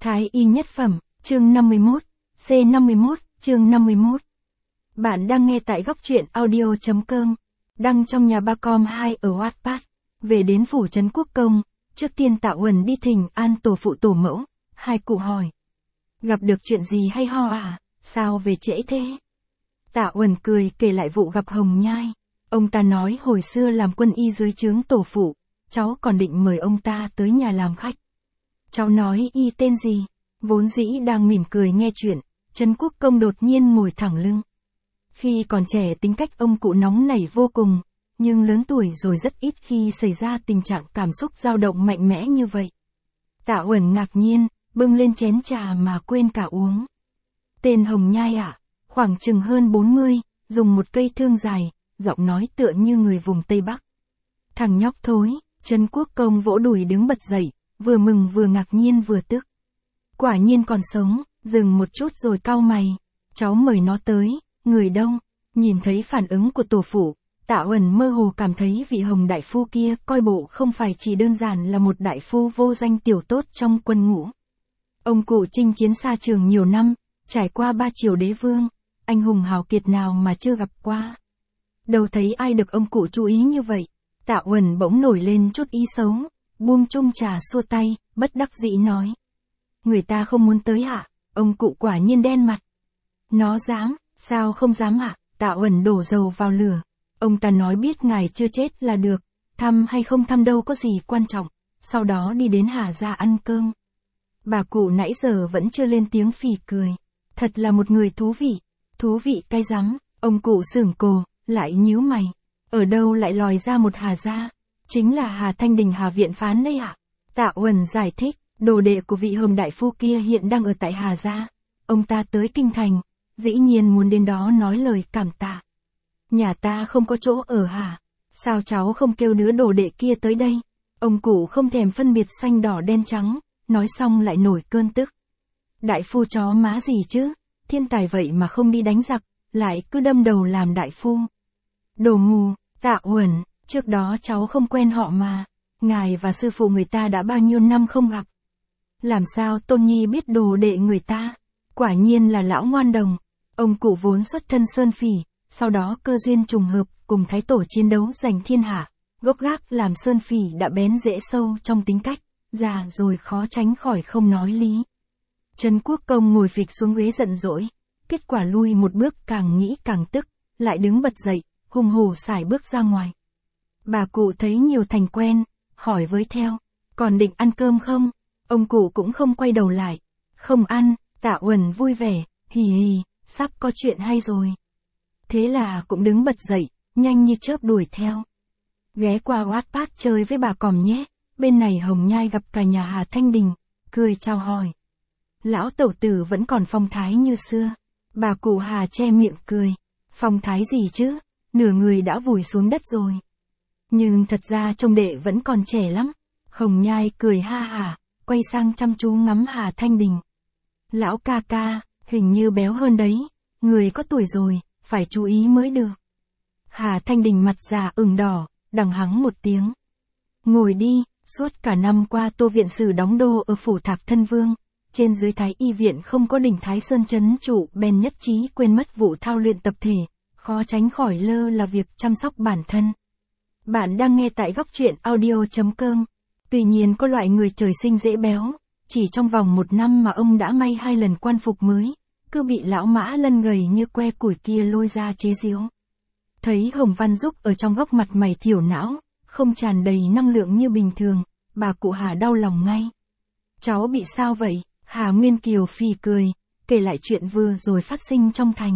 Thái y nhất phẩm, chương 51, C51, chương 51. Bạn đang nghe tại góc truyện audio.com, đăng trong nhà ba com 2 ở Wattpad. Về đến phủ trấn Quốc Công, trước tiên Tạ Uẩn đi thỉnh an tổ phụ tổ mẫu, hai cụ hỏi. Gặp được chuyện gì hay ho à, sao về trễ thế? Tạ Uẩn cười kể lại vụ gặp Hồng Nhai. Ông ta nói hồi xưa làm quân y dưới trướng tổ phụ, cháu còn định mời ông ta tới nhà làm khách. Cháu nói y tên gì? Vốn dĩ đang mỉm cười nghe chuyện, Trấn Quốc Công đột nhiên ngồi thẳng lưng. Khi còn trẻ tính cách ông cụ nóng nảy vô cùng, nhưng lớn tuổi rồi rất ít khi xảy ra tình trạng cảm xúc dao động mạnh mẽ như vậy. Tạ Uẩn ngạc nhiên, bưng lên chén trà mà quên cả uống. Tên Hồng Nhai ạ, khoảng chừng hơn 40, dùng một cây thương dài, giọng nói tựa như người vùng Tây Bắc. Thằng nhóc thối, Trấn Quốc Công vỗ đùi đứng bật dậy, vừa mừng vừa ngạc nhiên vừa tức. Quả nhiên còn sống, dừng một chút rồi cau mày. Cháu mời nó tới, người đông. Nhìn thấy phản ứng của tổ phụ, Tạ Uẩn mơ hồ cảm thấy vị Hồng đại phu kia coi bộ không phải chỉ đơn giản là một đại phu vô danh tiểu tốt trong quân ngũ. Ông cụ chinh chiến xa trường nhiều năm, trải qua 3 triều đế vương, anh hùng hào kiệt nào mà chưa gặp qua. Đâu thấy ai được ông cụ chú ý như vậy. Tạ Uẩn bỗng nổi lên chút ý xấu, buông chung trà xua tay, bất đắc dĩ nói. Người ta không muốn tới hả? Ông cụ quả nhiên đen mặt. Nó dám, sao không dám hả? Tạ Uẩn đổ dầu vào lửa. Ông ta nói biết ngài chưa chết là được, thăm hay không thăm đâu có gì quan trọng, sau đó đi đến Hà gia ăn cơm. Bà cụ nãy giờ vẫn chưa lên tiếng phì cười. Thật là một người thú vị cay rắm. Ông cụ sửng cồ, lại nhíu mày. Ở đâu lại lòi ra một Hà gia? Chính là Hà Thanh Đình Hà Viện Phán đấy ạ. Tạ Uẩn giải thích, đồ đệ của vị Hồng đại phu kia hiện đang ở tại Hà gia. Ông ta tới kinh thành, dĩ nhiên muốn đến đó nói lời cảm tạ. Nhà ta không có chỗ ở hả? Sao cháu không kêu đứa đồ đệ kia tới đây? Ông cụ không thèm phân biệt xanh đỏ đen trắng, nói xong lại nổi cơn tức. Đại phu chó má gì chứ? Thiên tài vậy mà không đi đánh giặc, lại cứ đâm đầu làm đại phu. Đồ mù. Tạ Uẩn, trước đó cháu không quen họ mà. Ngài và sư phụ người ta đã bao nhiêu năm không gặp. Làm sao Tôn Nhi biết đồ đệ người ta? Quả nhiên là lão ngoan đồng. Ông cụ vốn xuất thân sơn phỉ, sau đó cơ duyên trùng hợp cùng thái tổ chiến đấu giành thiên hạ. Gốc gác làm sơn phỉ đã bén rễ sâu trong tính cách, già rồi khó tránh khỏi không nói lý. Trấn Quốc Công ngồi phịch xuống ghế giận dỗi. Kết quả lui một bước càng nghĩ càng tức, lại đứng bật dậy, hùng hổ sải bước ra ngoài. Bà cụ thấy nhiều thành quen, hỏi với theo, còn định ăn cơm không? Ông cụ cũng không quay đầu lại. Không ăn. Tạ Uẩn vui vẻ, hì hì, sắp có chuyện hay rồi. Thế là cũng đứng bật dậy, nhanh như chớp đuổi theo. Ghé qua Wattpad chơi với bà còm nhé. Bên này Hồng Nhai gặp cả nhà Hà Thanh Đình, cười chào hỏi. Lão tẩu tử vẫn còn phong thái như xưa. Bà cụ Hà che miệng cười. Phong thái gì chứ? Nửa người đã vùi xuống đất rồi. Nhưng thật ra trông đệ vẫn còn trẻ lắm. Hồng Nhai cười ha hả, quay sang chăm chú ngắm Hà Thanh Đình. Lão ca ca, hình như béo hơn đấy. Người có tuổi rồi, phải chú ý mới được. Hà Thanh Đình mặt già ửng đỏ, đằng hắng một tiếng. Ngồi đi, suốt cả năm qua Tô viện sử đóng đô ở phủ Thạc Thân Vương. Trên dưới Thái y viện không có đỉnh Thái Sơn trấn trụ, bèn nhất trí quên mất vụ thao luyện tập thể. Khó tránh khỏi lơ là việc chăm sóc bản thân. Bạn đang nghe tại góc truyện audio.com. Tuy nhiên có loại người trời sinh dễ béo. Chỉ trong vòng 1 năm mà ông đã may 2 lần quan phục mới. Cứ bị lão Mã Lân gầy như que củi kia lôi ra chế giễu. Thấy Hồng Văn Dục ở trong góc mặt mày thiểu não, không tràn đầy năng lượng như bình thường, bà cụ Hà đau lòng ngay. Cháu bị sao vậy? Hà Nguyên Kiều phì cười, kể lại chuyện vừa rồi phát sinh trong thành.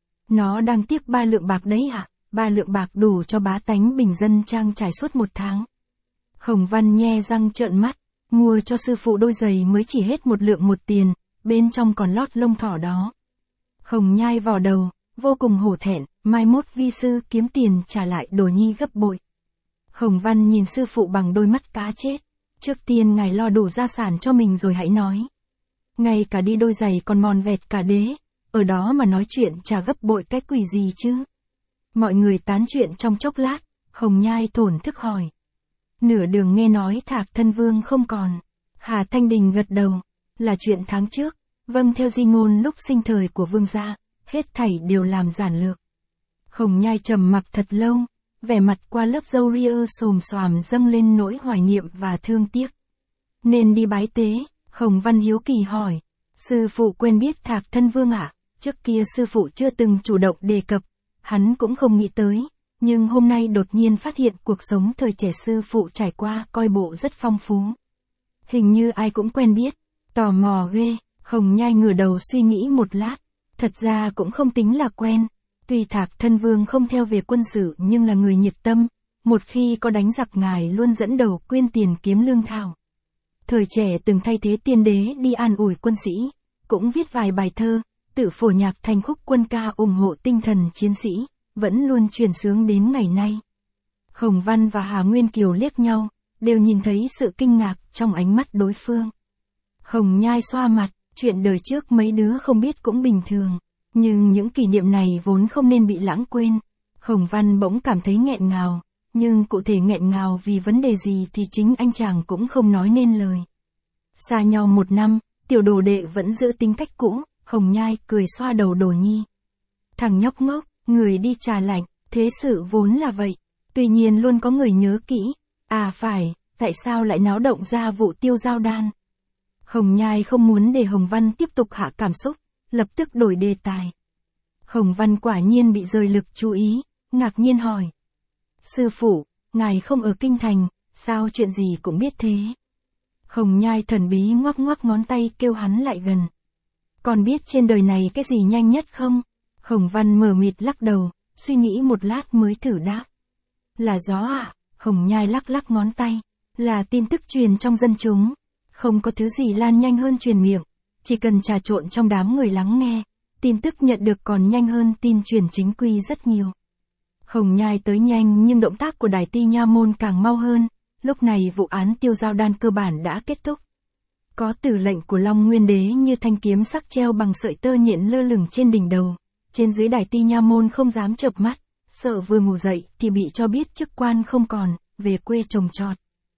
Nó đang tiếc 3 lượng bạc đấy hả? 3 lượng bạc đủ cho bá tánh bình dân trang trải suốt 1 tháng. Hồng Văn nhe răng trợn mắt, mua cho sư phụ đôi giày mới chỉ hết 1 lượng 1 tiền, bên trong còn lót lông thỏ đó. Hồng Nhai vò đầu, vô cùng hổ thẹn, mai mốt vi sư kiếm tiền trả lại đồ nhi gấp bội. Hồng Văn nhìn sư phụ bằng đôi mắt cá chết. Trước tiên ngài lo đủ gia sản cho mình rồi hãy nói. Ngay cả đi đôi giày còn mòn vẹt cả đế. Ở đó mà nói chuyện trả gấp bội cái quỷ gì chứ? Mọi người tán chuyện trong chốc lát, Hồng Nhai thổn thức hỏi. Nửa đường nghe nói Thạc Thân Vương không còn. Hà Thanh Đình gật đầu. Là chuyện tháng trước, vâng theo di ngôn lúc sinh thời của vương gia, hết thảy đều làm giản lược. Hồng Nhai trầm mặc thật lâu, vẻ mặt qua lớp râu ria xồm xoàm dâng lên nỗi hoài niệm và thương tiếc. Nên đi bái tế, Hồng Văn hiếu kỳ hỏi. Sư phụ quen biết Thạc Thân Vương ạ? Trước kia sư phụ chưa từng chủ động đề cập, hắn cũng không nghĩ tới, nhưng hôm nay đột nhiên phát hiện cuộc sống thời trẻ sư phụ trải qua coi bộ rất phong phú. Hình như ai cũng quen biết, tò mò ghê, Hồng Nhai ngửa đầu suy nghĩ một lát, thật ra cũng không tính là quen, tuy Thạc Thân Vương không theo về quân sự nhưng là người nhiệt tâm, một khi có đánh giặc ngài luôn dẫn đầu quyên tiền kiếm lương thảo. Thời trẻ từng thay thế tiên đế đi an ủi quân sĩ, cũng viết vài bài thơ, tự phổ nhạc thành khúc quân ca ủng hộ tinh thần chiến sĩ, vẫn luôn truyền xướng đến ngày nay. Hồng Văn và Hà Nguyên Kiều liếc nhau, đều nhìn thấy sự kinh ngạc trong ánh mắt đối phương. Hồng Nhai xoa mặt, chuyện đời trước mấy đứa không biết cũng bình thường, nhưng những kỷ niệm này vốn không nên bị lãng quên. Hồng Văn bỗng cảm thấy nghẹn ngào, nhưng cụ thể nghẹn ngào vì vấn đề gì thì chính anh chàng cũng không nói nên lời. Xa nhau 1 năm, tiểu đồ đệ vẫn giữ tính cách cũ, Hồng Nhai cười xoa đầu Đồ Nhi. Thằng nhóc ngốc, người đi trà lạnh, thế sự vốn là vậy. Tuy nhiên luôn có người nhớ kỹ. À phải, tại sao lại náo động ra vụ Tiêu Giao Đan? Hồng Nhai không muốn để Hồng Văn tiếp tục hạ cảm xúc, lập tức đổi đề tài. Hồng Văn quả nhiên bị rời lực chú ý, ngạc nhiên hỏi. Sư phụ, ngài không ở kinh thành, sao chuyện gì cũng biết thế? Hồng Nhai thần bí ngoắc ngoắc ngón tay kêu hắn lại gần. Còn biết trên đời này cái gì nhanh nhất không? Hồng Văn mờ mịt lắc đầu, suy nghĩ một lát mới thử đáp. Là gió ạ, Hồng Nhai lắc lắc ngón tay, là tin tức truyền trong dân chúng. Không có thứ gì lan nhanh hơn truyền miệng, chỉ cần trà trộn trong đám người lắng nghe, tin tức nhận được còn nhanh hơn tin truyền chính quy rất nhiều. Hồng Nhai tới nhanh nhưng động tác của Đài Ti Nha Môn càng mau hơn, lúc này vụ án Tiêu Giao Đan cơ bản đã kết thúc. Có tử lệnh của Long Nguyên Đế như thanh kiếm sắc treo bằng sợi tơ nhện lơ lửng trên đỉnh đầu, trên dưới Đài Ti Nha Môn không dám chợp mắt, sợ vừa ngủ dậy thì bị cho biết chức quan không còn, về quê trồng trọt.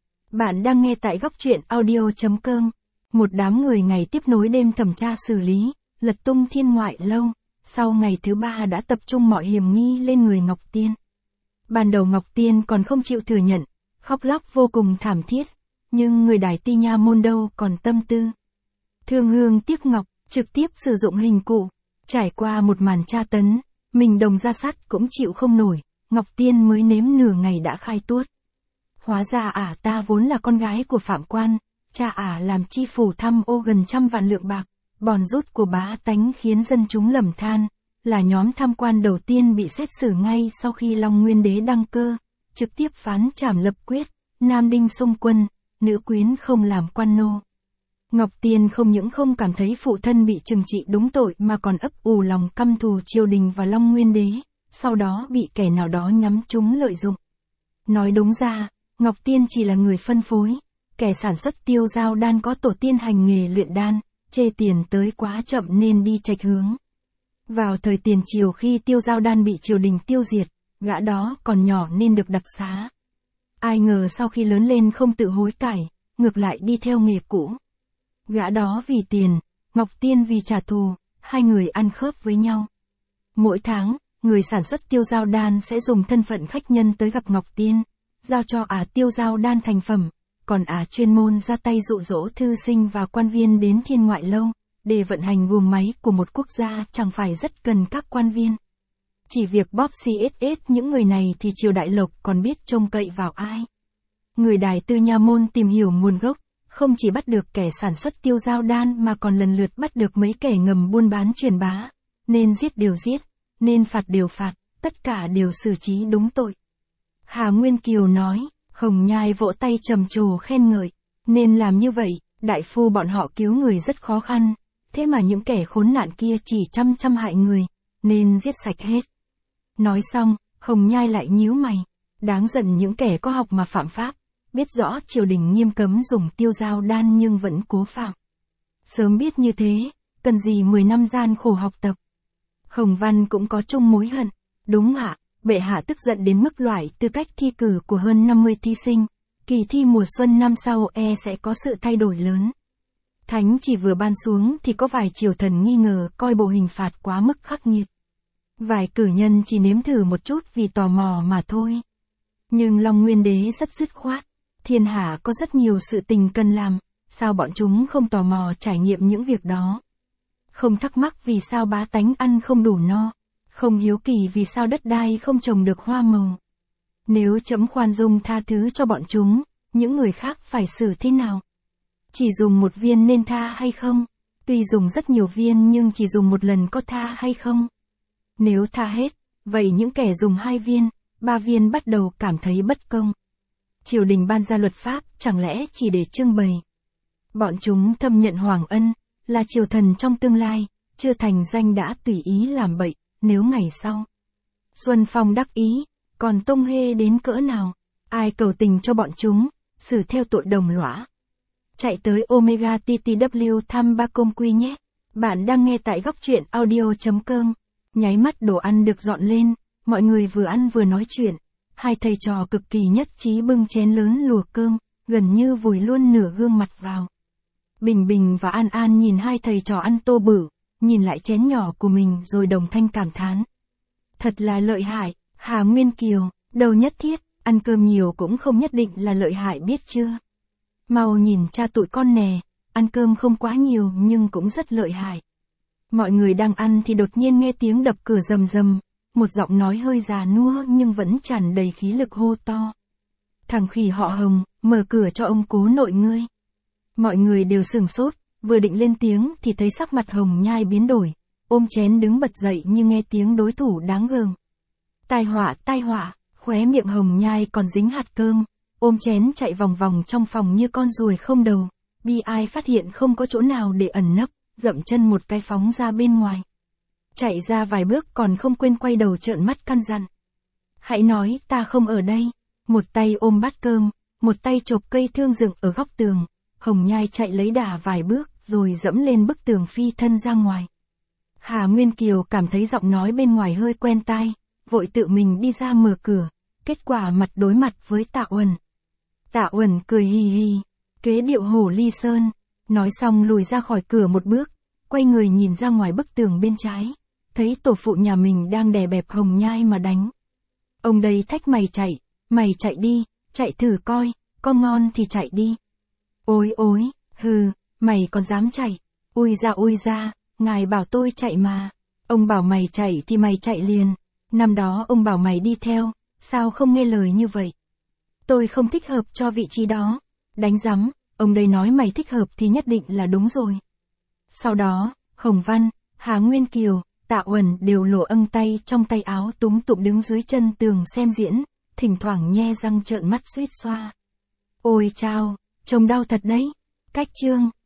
Bạn đang nghe tại góc truyện audio.com. Một đám người ngày tiếp nối đêm thẩm tra xử lý, lật tung Thiên Ngoại Lâu, sau ngày thứ 3 đã tập trung mọi hiểm nghi lên người Ngọc Tiên. Ban đầu Ngọc Tiên còn không chịu thừa nhận, khóc lóc vô cùng thảm thiết, nhưng người Đài Ti Nha Môn đâu còn tâm tư. Thương hương tiếc ngọc, trực tiếp sử dụng hình cụ, trải qua một màn tra tấn, mình đồng ra sắt cũng chịu không nổi, Ngọc Tiên mới nếm nửa ngày đã khai tuốt. Hóa ra ta vốn là con gái của Phạm Quan, cha làm chi phủ tham ô gần 100 vạn lượng bạc, bòn rút của bá tánh khiến dân chúng lầm than, là nhóm tham quan đầu tiên bị xét xử ngay sau khi Long Nguyên Đế đăng cơ, trực tiếp phán trảm lập quyết, nam đinh xung quân, nữ quyến không làm quan nô. Ngọc Tiên không những không cảm thấy phụ thân bị trừng trị đúng tội mà còn ấp ủ lòng căm thù triều đình và Long Nguyên Đế, sau đó bị kẻ nào đó nhắm trúng lợi dụng. Nói đúng ra, Ngọc Tiên chỉ là người phân phối, kẻ sản xuất Tiêu Giao Đan có tổ tiên hành nghề luyện đan, chê tiền tới quá chậm nên đi chệch hướng. Vào thời tiền triều khi Tiêu Giao Đan bị triều đình tiêu diệt, gã đó còn nhỏ nên được đặc xá. Ai ngờ sau khi lớn lên không tự hối cải, ngược lại đi theo nghề cũ. Gã đó vì tiền, Ngọc Tiên vì trả thù, hai người ăn khớp với nhau. Mỗi tháng, người sản xuất Tiêu Giao Đan sẽ dùng thân phận khách nhân tới gặp Ngọc Tiên, giao cho Tiêu Giao Đan thành phẩm, còn chuyên môn ra tay dụ dỗ thư sinh và quan viên đến Thiên Ngoại Lâu, để vận hành guồng máy của một quốc gia chẳng phải rất cần các quan viên. Chỉ việc bóp CSS những người này thì triều đại Lộc còn biết trông cậy vào ai. Người Đài Tư Nha Môn tìm hiểu nguồn gốc, không chỉ bắt được kẻ sản xuất Tiêu Giao Đan mà còn lần lượt bắt được mấy kẻ ngầm buôn bán truyền bá, nên giết đều giết, nên phạt đều phạt, tất cả đều xử trí đúng tội. Hà Nguyên Kiều nói, Hồng Nhai vỗ tay trầm trồ khen ngợi, nên làm như vậy, đại phu bọn họ cứu người rất khó khăn, thế mà những kẻ khốn nạn kia chỉ chăm hại người, nên giết sạch hết. Nói xong, Hồng Nhai lại nhíu mày, đáng giận những kẻ có học mà phạm pháp, biết rõ triều đình nghiêm cấm dùng Tiêu Giao Đan nhưng vẫn cố phạm. Sớm biết như thế, cần gì 10 năm gian khổ học tập. Hồng Văn cũng có chung mối hận, đúng ạ. Bệ hạ tức giận đến mức loại tư cách thi cử của hơn 50 thí sinh, kỳ thi mùa xuân năm sau sẽ có sự thay đổi lớn. Thánh chỉ vừa ban xuống thì có vài triều thần nghi ngờ coi bộ hình phạt quá mức khắc nghiệt. Vài cử nhân chỉ nếm thử một chút vì tò mò mà thôi. Nhưng Long Nguyên Đế rất dứt khoát. Thiên hạ có rất nhiều sự tình cần làm, sao bọn chúng không tò mò trải nghiệm những việc đó. Không thắc mắc vì sao bá tánh ăn không đủ no. Không hiếu kỳ vì sao đất đai không trồng được hoa màu. Nếu trẫm khoan dung tha thứ cho bọn chúng, những người khác phải xử thế nào? Chỉ dùng một viên nên tha hay không? Tuy dùng rất nhiều viên nhưng chỉ dùng một lần có tha hay không? Nếu tha hết, vậy những kẻ dùng 2 viên, 3 viên bắt đầu cảm thấy bất công. Triều đình ban ra luật pháp chẳng lẽ chỉ để trưng bày? Bọn chúng thâm nhận hoàng ân, là triều thần trong tương lai, chưa thành danh đã tùy ý làm bậy, nếu ngày sau. Xuân Phong đắc ý, còn Tông Hê đến cỡ nào? Ai cầu tình cho bọn chúng, xử theo tội đồng lõa. Chạy tới Omega TTW thăm ba công quy nhé. Bạn đang nghe tại góc truyện audio.com. Nháy mắt đồ ăn được dọn lên, mọi người vừa ăn vừa nói chuyện. Hai thầy trò cực kỳ nhất trí bưng chén lớn lùa cơm, gần như vùi luôn nửa gương mặt vào. Bình Bình và An An nhìn hai thầy trò ăn tô bự, nhìn lại chén nhỏ của mình rồi đồng thanh cảm thán. Thật là lợi hại, Hà Nguyên Kiều, đâu nhất thiết, ăn cơm nhiều cũng không nhất định là lợi hại biết chưa. Mau nhìn cha tụi con nè, ăn cơm không quá nhiều nhưng cũng rất lợi hại. Mọi người đang ăn thì đột nhiên nghe tiếng đập cửa rầm rầm, một giọng nói hơi già nua nhưng vẫn tràn đầy khí lực hô to. Thằng khỉ họ Hồng, mở cửa cho ông cố nội ngươi. Mọi người đều sửng sốt, vừa định lên tiếng thì thấy sắc mặt Hồng Nhai biến đổi, ôm chén đứng bật dậy như nghe tiếng đối thủ đáng gờm. Tai họa, khóe miệng Hồng Nhai còn dính hạt cơm, ôm chén chạy vòng vòng trong phòng như con ruồi không đầu, bi ai phát hiện không có chỗ nào để ẩn nấp, dậm chân một cái phóng ra bên ngoài. Chạy ra vài bước còn không quên quay đầu trợn mắt căn dặn. Hãy nói ta không ở đây. Một tay ôm bát cơm, một tay chộp cây thương dựng ở góc tường. Hồng Nhai chạy lấy đà vài bước rồi dẫm lên bức tường phi thân ra ngoài. Hà Nguyên Kiều cảm thấy giọng nói bên ngoài hơi quen tai, vội tự mình đi ra mở cửa, kết quả mặt đối mặt với Tạ Uẩn. Tạ Uẩn cười hì hì, kế điệu hổ ly sơn, nói xong lùi ra khỏi cửa một bước, quay người nhìn ra ngoài bức tường bên trái, thấy tổ phụ nhà mình đang đè bẹp Hồng Nhai mà đánh. Ông đây thách mày chạy đi, chạy thử coi, con ngon thì chạy đi. Ôi, hừ, mày còn dám chạy, ui ra, ngài bảo tôi chạy mà, ông bảo mày chạy thì mày chạy liền, năm đó ông bảo mày đi theo, sao không nghe lời như vậy? Tôi không thích hợp cho vị trí đó, đánh rắm, ông đây nói mày thích hợp thì nhất định là đúng rồi. Sau đó, Hồng Văn, Hà Nguyên Kiều, Tạ Uẩn đều lộ âng tay trong tay áo túm tụm đứng dưới chân tường xem diễn, thỉnh thoảng nhe răng trợn mắt suýt xoa. Ôi chao, trông đau thật đấy. Cách chương